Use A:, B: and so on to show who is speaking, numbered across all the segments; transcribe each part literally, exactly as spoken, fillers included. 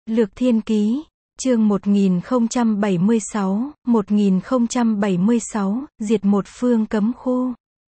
A: Lược Thiên Ký, chương một nghìn không trăm bảy mươi sáu, một nghìn không trăm bảy mươi sáu, diệt một phương cấm khu.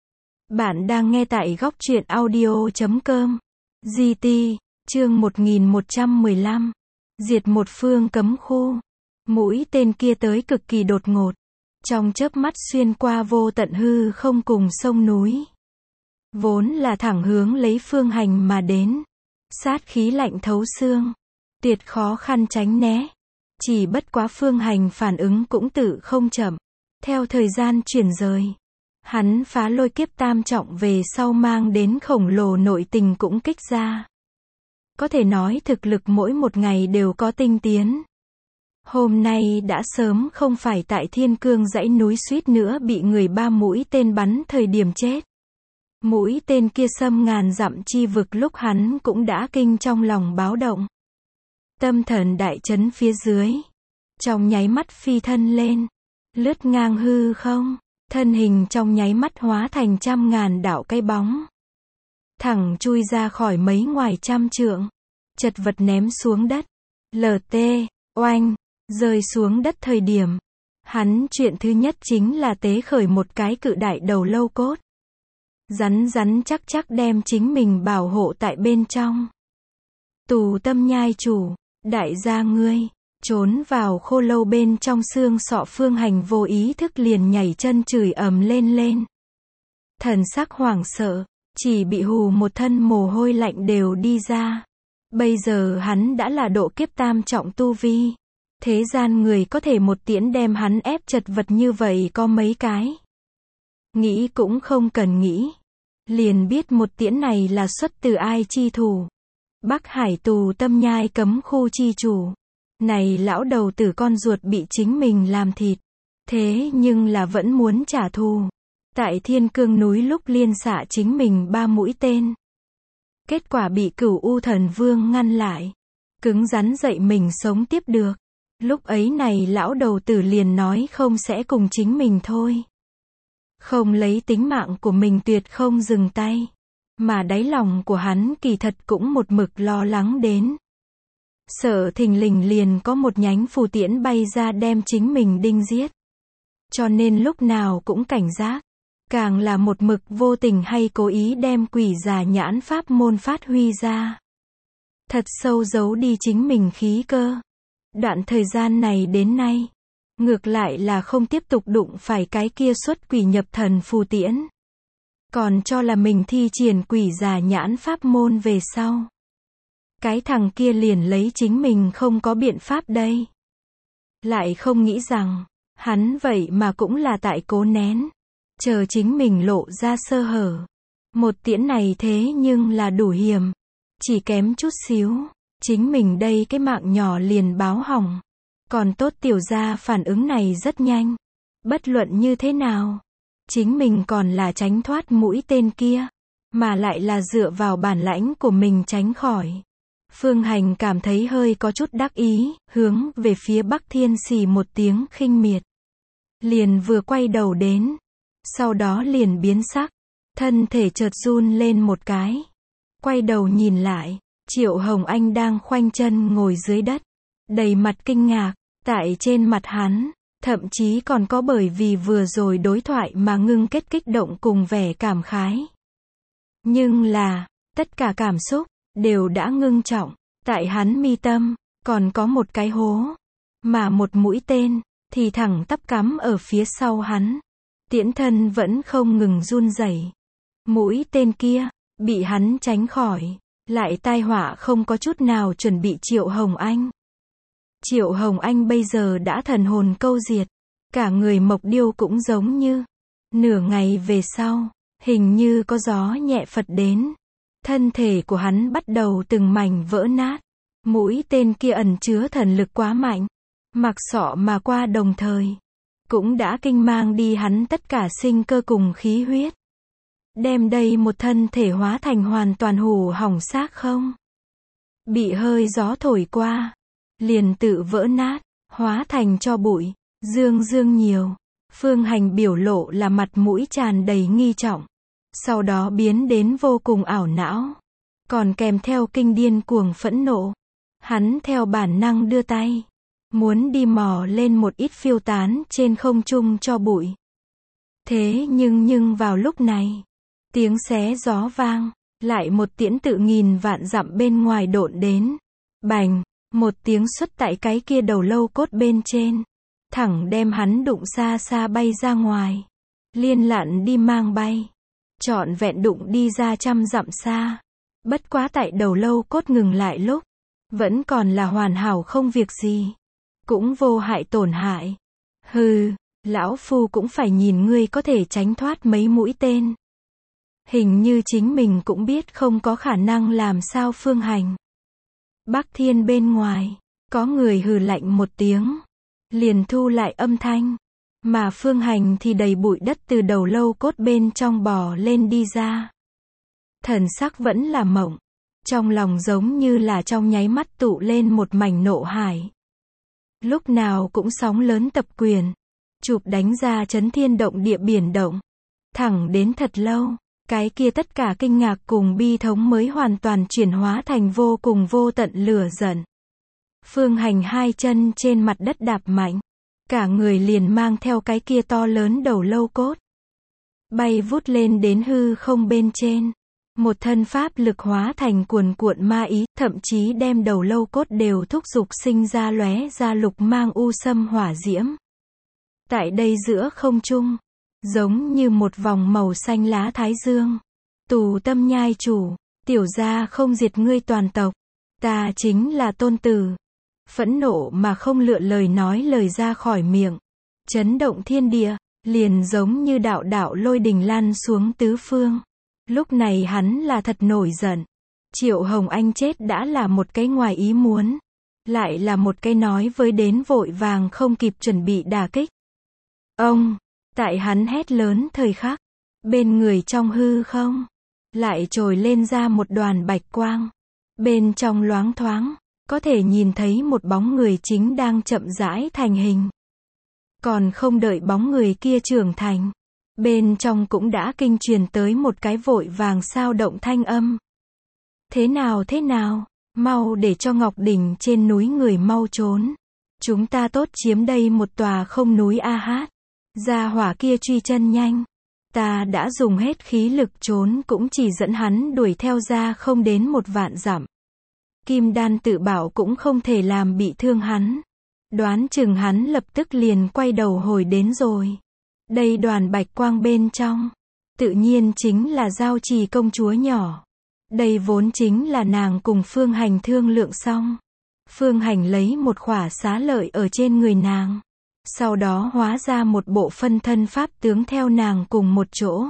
A: Bạn đang nghe tại góc truyện audio chấm com. giê tê, chương một nghìn một trăm mười lăm. Diệt một phương cấm khu. Mũi tên kia tới cực kỳ đột ngột. Trong chớp mắt xuyên qua vô tận hư không cùng sông núi. Vốn là thẳng hướng lấy Phương Hành mà đến. Sát khí lạnh thấu xương. Tuyệt khó khăn tránh né. Chỉ bất quá Phương Hành phản ứng cũng tự không chậm. Theo thời gian chuyển rời. Hắn phá lôi kiếp tam trọng về sau mang đến khổng lồ nội tình cũng kích ra. Có thể nói thực lực mỗi một ngày đều có tinh tiến. Hôm nay đã sớm không phải tại Thiên Cương dãy núi suýt nữa bị người ba mũi tên bắn thời điểm chết. Mũi tên kia xâm ngàn dặm chi vực lúc hắn cũng đã kinh trong lòng báo động. Tâm thần đại chấn phía dưới. Trong nháy mắt phi thân lên. Lướt ngang hư không. Thân hình trong nháy mắt hóa thành trăm ngàn đạo cái bóng. Thẳng chui ra khỏi mấy ngoài trăm trượng. Chật vật ném xuống đất. lờ tê, oanh, rơi xuống đất thời điểm. Hắn chuyện thứ nhất chính là tế khởi một cái cự đại đầu lâu cốt. Rắn rắn chắc chắc đem chính mình bảo hộ tại bên trong. Tù Tâm Nhai chủ, đại gia ngươi, trốn vào khô lâu bên trong xương sọ Phương Hành vô ý thức liền nhảy chân chửi ầm lên lên. Thần sắc hoảng sợ, chỉ bị hù một thân mồ hôi lạnh đều đi ra. Bây giờ hắn đã là độ kiếp tam trọng tu vi. Thế gian người có thể một tiễn đem hắn ép chật vật như vậy có mấy cái. Nghĩ cũng không cần nghĩ. Liền biết một tiễn này là xuất từ ai chi thủ. Bắc Hải Tù Tâm Nhai cấm khu chi chủ. Này lão đầu tử con ruột bị chính mình làm thịt. Thế nhưng là vẫn muốn trả thù. Tại Thiên Cương núi lúc liên xạ chính mình ba mũi tên. Kết quả bị Cửu U Thần Vương ngăn lại. Cứng rắn dậy mình sống tiếp được. Lúc ấy này lão đầu tử liền nói không sẽ cùng chính mình thôi. Không lấy tính mạng của mình tuyệt không dừng tay. Mà đáy lòng của hắn kỳ thật cũng một mực lo lắng đến. Sợ thình lình liền có một nhánh phù tiễn bay ra đem chính mình đinh giết. Cho nên lúc nào cũng cảnh giác. Càng là một mực vô tình hay cố ý đem quỷ già nhãn pháp môn phát huy ra. Thật sâu giấu đi chính mình khí cơ. Đoạn thời gian này đến nay. Ngược lại là không tiếp tục đụng phải cái kia xuất quỷ nhập thần phù tiễn. Còn cho là mình thi triển quỷ già nhãn pháp môn về sau. Cái thằng kia liền lấy chính mình không có biện pháp đây. Lại không nghĩ rằng, hắn vậy mà cũng là tại cố nén. Chờ chính mình lộ ra sơ hở. Một tiễn này thế nhưng là đủ hiểm. Chỉ kém chút xíu. Chính mình đây cái mạng nhỏ liền báo hỏng. Còn tốt tiểu gia phản ứng này rất nhanh. Bất luận như thế nào. Chính mình còn là tránh thoát mũi tên kia. Mà lại là dựa vào bản lãnh của mình tránh khỏi. Phương Hành cảm thấy hơi có chút đắc ý. Hướng về phía Bắc Thiên xì một tiếng khinh miệt. Liền vừa quay đầu đến. Sau đó liền biến sắc. Thân thể chợt run lên một cái. Quay đầu nhìn lại. Triệu Hồng Anh đang khoanh chân ngồi dưới đất. Đầy mặt kinh ngạc. Tại trên mặt hắn. Thậm chí còn có bởi vì vừa rồi đối thoại mà ngưng kết kích động cùng vẻ cảm khái. Nhưng là. Tất cả cảm xúc. Đều đã ngưng trọng. Tại hắn mi tâm. Còn có một cái hố. Mà một mũi tên. Thì thẳng tắp cắm ở phía sau hắn. Tiễn thân vẫn không ngừng run rẩy. Mũi tên kia. Bị hắn tránh khỏi. Lại tai họa không có chút nào chuẩn bị Triệu Hồng Anh. Triệu Hồng Anh bây giờ đã thần hồn câu diệt. Cả người mộc điêu cũng giống như. Nửa ngày về sau. Hình như có gió nhẹ phật đến. Thân thể của hắn bắt đầu từng mảnh vỡ nát. Mũi tên kia ẩn chứa thần lực quá mạnh. Mặc sọ mà qua đồng thời. Cũng đã kinh mang đi hắn tất cả sinh cơ cùng khí huyết. Đem đây một thân thể hóa thành hoàn toàn hủ hỏng xác không. Bị hơi gió thổi qua. Liền tự vỡ nát. Hóa thành cho bụi. Dương dương nhiều. Phương Hành biểu lộ là mặt mũi tràn đầy nghi trọng. Sau đó biến đến vô cùng ảo não. Còn kèm theo kinh điên cuồng phẫn nộ. Hắn theo bản năng đưa tay, muốn đi mò lên một ít phiêu tán trên không trung cho bụi. Thế nhưng nhưng vào lúc này, tiếng xé gió vang, lại một tiễn tự nghìn vạn dặm bên ngoài độn đến. Bành, một tiếng xuất tại cái kia đầu lâu cốt bên trên, thẳng đem hắn đụng xa xa bay ra ngoài. Liên lặn đi mang bay, trọn vẹn đụng đi ra trăm dặm xa. Bất quá tại đầu lâu cốt ngừng lại lúc, vẫn còn là hoàn hảo không việc gì, cũng vô hại tổn hại. Hừ, lão phu cũng phải nhìn ngươi có thể tránh thoát mấy mũi tên. Hình như chính mình cũng biết không có khả năng làm sao Phương Hành. Bắc Thiên bên ngoài, có người hừ lạnh một tiếng, liền thu lại âm thanh, mà Phương Hành thì đầy bụi đất từ đầu lâu cốt bên trong bò lên đi ra. Thần sắc vẫn là mộng, trong lòng giống như là trong nháy mắt tụ lên một mảnh nộ hải. Lúc nào cũng sóng lớn tập quyền, chụp đánh ra chấn thiên động địa biển động. Thẳng đến thật lâu, cái kia tất cả kinh ngạc cùng bi thống mới hoàn toàn chuyển hóa thành vô cùng vô tận lửa giận. Phương Hành hai chân trên mặt đất đạp mạnh, cả người liền mang theo cái kia to lớn đầu lâu cốt, bay vút lên đến hư không bên trên. Một thân pháp lực hóa thành cuồn cuộn ma ý, thậm chí đem đầu lâu cốt đều thúc giục sinh ra lóe ra lục mang u sâm hỏa diễm. Tại đây giữa không trung, giống như một vòng màu xanh lá thái dương. Tù tâm nhai chủ, tiểu gia không diệt ngươi toàn tộc, ta chính là tôn tử. Phẫn nộ mà không lựa lời nói lời ra khỏi miệng, chấn động thiên địa, liền giống như đạo đạo lôi đình lan xuống tứ phương. Lúc này hắn là thật nổi giận. Triệu Hồng Anh chết đã là một cái ngoài ý muốn, lại là một cái nói với đến vội vàng không kịp chuẩn bị đả kích. Ông, tại hắn hét lớn thời khắc, bên người trong hư không, lại trồi lên ra một đoàn bạch quang. Bên trong loáng thoáng, có thể nhìn thấy một bóng người chính đang chậm rãi thành hình. Còn không đợi bóng người kia trưởng thành, bên trong cũng đã kinh truyền tới một cái vội vàng sao động thanh âm. Thế nào thế nào, mau để cho Ngọc Đỉnh trên núi người mau trốn. Chúng ta tốt chiếm đây một tòa không núi a hát. Gia hỏa kia truy chân nhanh. Ta đã dùng hết khí lực trốn cũng chỉ dẫn hắn đuổi theo ra không đến một vạn dặm. Kim đan tự bảo cũng không thể làm bị thương hắn. Đoán chừng hắn lập tức liền quay đầu hồi đến rồi. Đây đoàn bạch quang bên trong, tự nhiên chính là Giao Trì công chúa nhỏ. Đây vốn chính là nàng cùng Phương Hành thương lượng xong. Phương Hành lấy một khỏa xá lợi ở trên người nàng, sau đó hóa ra một bộ phân thân pháp tướng theo nàng cùng một chỗ.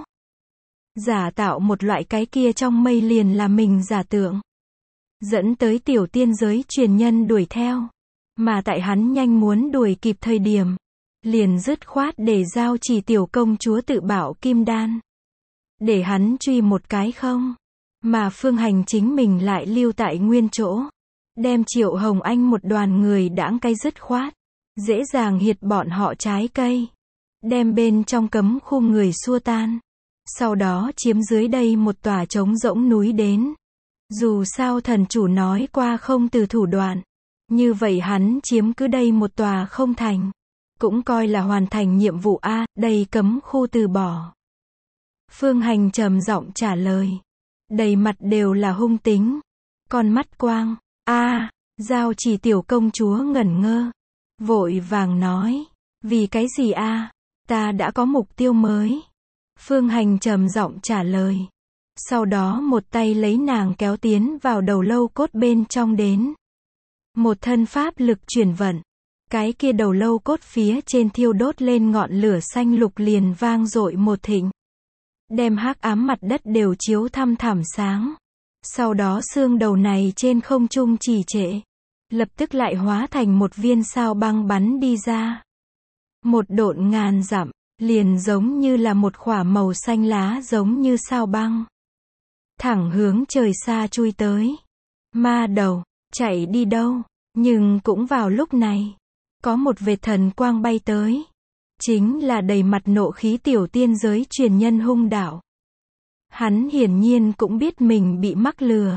A: Giả tạo một loại cái kia trong mây liền là mình giả tượng. Dẫn tới tiểu tiên giới truyền nhân đuổi theo. Mà tại hắn nhanh muốn đuổi kịp thời điểm, liền dứt khoát để Giao Trì tiểu công chúa tự bảo kim đan. Để hắn truy một cái không. Mà Phương Hành chính mình lại lưu tại nguyên chỗ. Đem Triệu Hồng Anh một đoàn người đãng cái dứt khoát. Dễ dàng hiệt bọn họ trái cây. Đem bên trong cấm khu người xua tan. Sau đó chiếm dưới đây một tòa trống rỗng núi đến. Dù sao thần chủ nói qua không từ thủ đoạn. Như vậy hắn chiếm cứ đây một tòa không thành. Cũng coi là hoàn thành nhiệm vụ A, đây cấm khu từ bỏ. Phương Hành trầm giọng trả lời. Đầy mặt đều là hung tính. Con mắt quang. A, Giao Trì tiểu công chúa ngẩn ngơ. Vội vàng nói. Vì cái gì A? Ta đã có mục tiêu mới. Phương Hành trầm giọng trả lời. Sau đó một tay lấy nàng kéo tiến vào đầu lâu cốt bên trong đến. Một thân pháp lực chuyển vận. Cái kia đầu lâu cốt phía trên thiêu đốt lên ngọn lửa xanh lục liền vang dội một thịnh. Đem hắc ám mặt đất đều chiếu thăm thẳm sáng. Sau đó xương đầu này trên không trung trì trệ. Lập tức lại hóa thành một viên sao băng bắn đi ra. Một độn ngàn dặm, liền giống như là một khỏa màu xanh lá giống như sao băng. Thẳng hướng trời xa chui tới. Ma đầu, chạy đi đâu? Nhưng cũng vào lúc này, có một vệt thần quang bay tới. Chính là đầy mặt nộ khí tiểu tiên giới truyền nhân hung đạo. Hắn hiển nhiên cũng biết mình bị mắc lừa.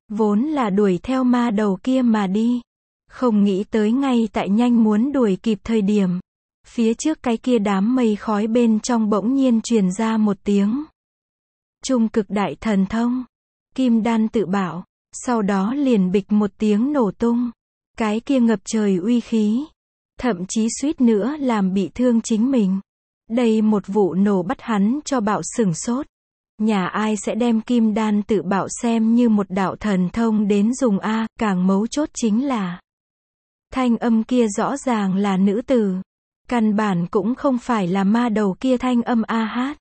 A: Vốn là đuổi theo ma đầu kia mà đi. Không nghĩ tới ngay tại nhanh muốn đuổi kịp thời điểm. Phía trước cái kia đám mây khói bên trong bỗng nhiên truyền ra một tiếng. Trung cực đại thần thông. Kim đan tự bảo. Sau đó liền bịch một tiếng nổ tung. Cái kia ngập trời uy khí. Thậm chí suýt nữa làm bị thương chính mình. Đây một vụ nổ bắt hắn cho bạo sửng sốt. Nhà ai sẽ đem kim đan tự bảo xem như một đạo thần thông đến dùng a, càng mấu chốt chính là thanh âm kia rõ ràng là nữ tử. Căn bản cũng không phải là ma đầu kia thanh âm a hát.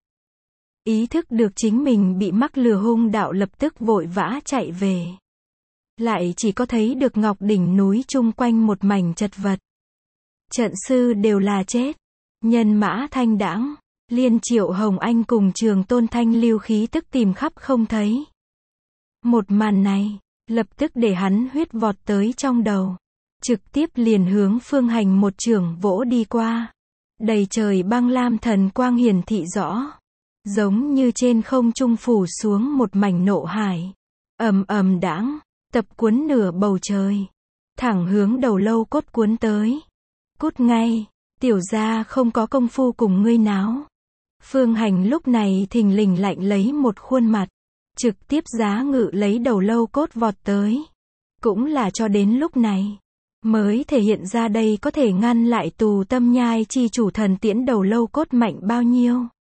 A: Ý thức được chính mình bị mắc lừa, hung đạo lập tức vội vã chạy về. Lại chỉ có thấy được ngọc đỉnh núi chung quanh một mảnh chật vật. Trận sư đều là chết. Nhân mã thanh đãng. Liên Triệu Hồng Anh cùng Trường Tôn Thanh lưu khí tức tìm khắp không thấy. Một màn này, lập tức để hắn huyết vọt tới trong đầu. Trực tiếp liền hướng Phương Hành một chưởng vỗ đi qua. Đầy trời băng lam thần quang hiển thị rõ. Giống như trên không trung phủ xuống một mảnh nộ hải. Ầm ầm đãng, tập cuốn nửa bầu trời. Thẳng hướng đầu lâu cốt cuốn tới. Cút ngay, tiểu gia không có công phu cùng ngươi náo. Phương Hành lúc này thình lình lạnh lấy một khuôn mặt. Trực tiếp giá ngự lấy đầu lâu cốt vọt tới. Cũng là cho đến lúc này. Mới thể hiện ra đây có thể ngăn lại tù tâm nhai chi chủ thần tiễn đầu lâu cốt mạnh bao nhiêu.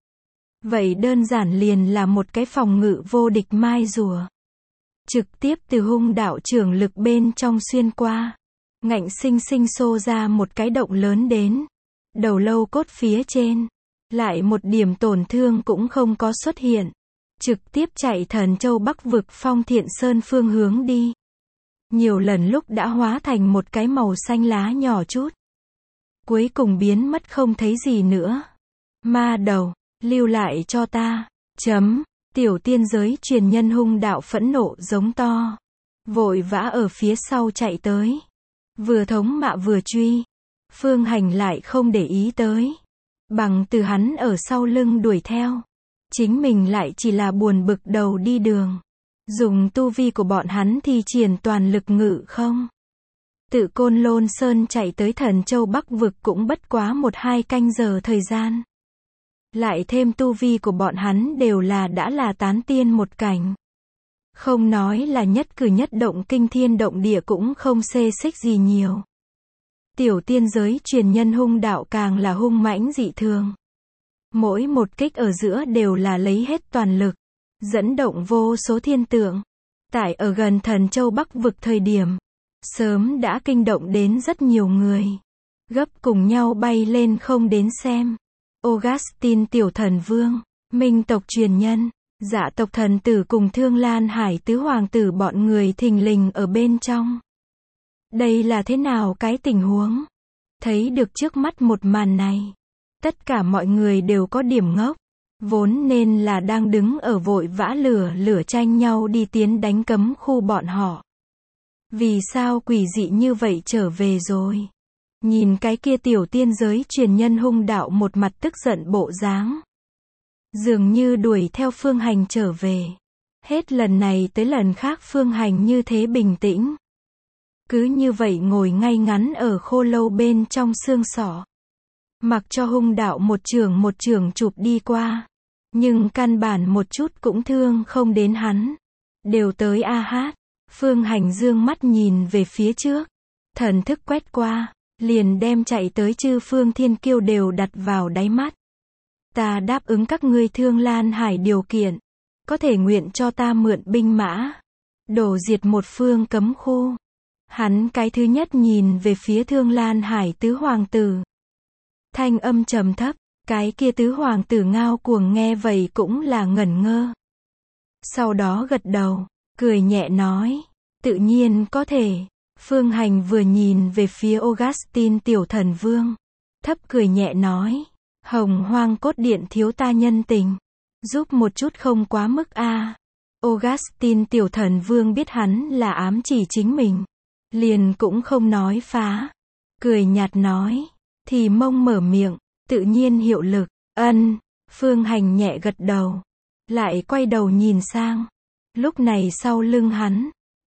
A: Vậy đơn giản liền là một cái phòng ngự vô địch mai rùa. Trực tiếp từ hung đạo trưởng lực bên trong xuyên qua. Ngạnh sinh sinh xô ra một cái động lớn đến. Đầu lâu cốt phía trên. Lại một điểm tổn thương cũng không có xuất hiện. Trực tiếp chạy Thần Châu Bắc vực Phong Thiện Sơn phương hướng đi. Nhiều lần lúc đã hóa thành một cái màu xanh lá nhỏ chút. Cuối cùng biến mất không thấy gì nữa. Ma đầu, lưu lại cho ta. Chấm, tiểu tiên giới truyền nhân hung đạo phẫn nộ giống to. Vội vã ở phía sau chạy tới. Vừa thống mạ vừa truy. Phương Hành lại không để ý tới. Bằng từ hắn ở sau lưng đuổi theo. Chính mình lại chỉ là buồn bực đầu đi đường. Dùng tu vi của bọn hắn thi triển toàn lực ngự không. Tự Côn Lôn Sơn chạy tới Thần Châu Bắc vực cũng bất quá một hai canh giờ thời gian. Lại thêm tu vi của bọn hắn đều là đã là tán tiên một cảnh. Không nói là nhất cử nhất động kinh thiên động địa cũng không xê xích gì nhiều. Tiểu tiên giới truyền nhân hung đạo càng là hung mãnh dị thường. Mỗi một kích ở giữa đều là lấy hết toàn lực. Dẫn động vô số thiên tượng. Tại ở gần Thần Châu Bắc vực thời điểm. Sớm đã kinh động đến rất nhiều người. Gấp cùng nhau bay lên không đến xem. Augustin tiểu thần vương. Minh tộc truyền nhân. Dạ tộc thần tử cùng Thương Lan Hải tứ hoàng tử bọn người thình lình ở bên trong. Đây là thế nào cái tình huống? Thấy được trước mắt một màn này. Tất cả mọi người đều có điểm ngốc. Vốn nên là đang đứng ở vội vã lửa lửa tranh nhau đi tiến đánh cấm khu bọn họ. Vì sao quỷ dị như vậy trở về rồi? Nhìn cái kia tiểu tiên giới truyền nhân hung đạo một mặt tức giận bộ dáng. Dường như đuổi theo Phương Hành trở về. Hết lần này tới lần khác Phương Hành như thế bình tĩnh. Cứ như vậy ngồi ngay ngắn ở khô lâu bên trong xương sọ. Mặc cho hung đạo một trường một trường chụp đi qua. Nhưng căn bản một chút cũng thương không đến hắn. Đều tới a hát. Phương Hành dương mắt nhìn về phía trước. Thần thức quét qua. Liền đem chạy tới chư phương thiên kiêu đều đặt vào đáy mắt. Ta đáp ứng các ngươi Thương Lan Hải điều kiện. Có thể nguyện cho ta mượn binh mã. Đổ diệt một phương cấm khu. Hắn cái thứ nhất nhìn về phía Thương Lan Hải tứ hoàng tử. Thanh âm trầm thấp. Cái kia tứ hoàng tử ngao cuồng nghe vậy cũng là ngẩn ngơ. Sau đó gật đầu. Cười nhẹ nói. Tự nhiên có thể. Phương Hành vừa nhìn về phía Augustin tiểu thần vương. Thấp cười nhẹ nói. Hồng Hoang cốt điện thiếu ta nhân tình. Giúp một chút không quá mức a. À. Augustin tiểu thần vương biết hắn là ám chỉ chính mình. Liền cũng không nói phá. Cười nhạt nói. Thì mông mở miệng. Tự nhiên hiệu lực. Ân. Phương Hành nhẹ gật đầu. Lại quay đầu nhìn sang. Lúc này sau lưng hắn.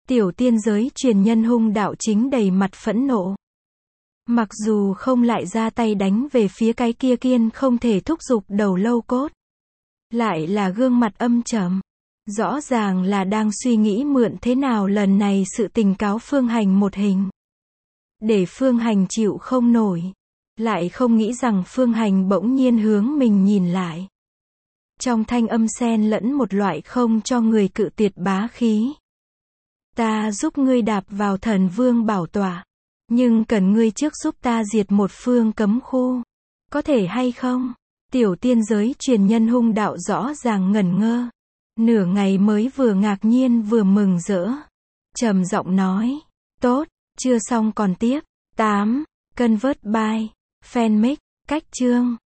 A: Tiểu tiên giới truyền nhân hung đạo chính đầy mặt phẫn nộ. Mặc dù không lại ra tay đánh về phía cái kia kiên không thể thúc giục đầu lâu cốt. Lại là gương mặt âm trầm. Rõ ràng là đang suy nghĩ mượn thế nào lần này sự tình cáo Phương Hành một hình. Để Phương Hành chịu không nổi. Lại không nghĩ rằng Phương Hành bỗng nhiên hướng mình nhìn lại. Trong thanh âm xen lẫn một loại không cho người cự tuyệt bá khí. Ta giúp ngươi đạp vào thần vương bảo tọa. Nhưng cần ngươi trước giúp ta diệt một phương cấm khu. Có thể hay không? Tiểu tiên giới truyền nhân hung đạo rõ ràng ngẩn ngơ. Nửa ngày mới vừa ngạc nhiên vừa mừng rỡ. Trầm giọng nói. Tốt, chưa xong còn tiếp. tám. Convert by. Fanmix. Cách chương.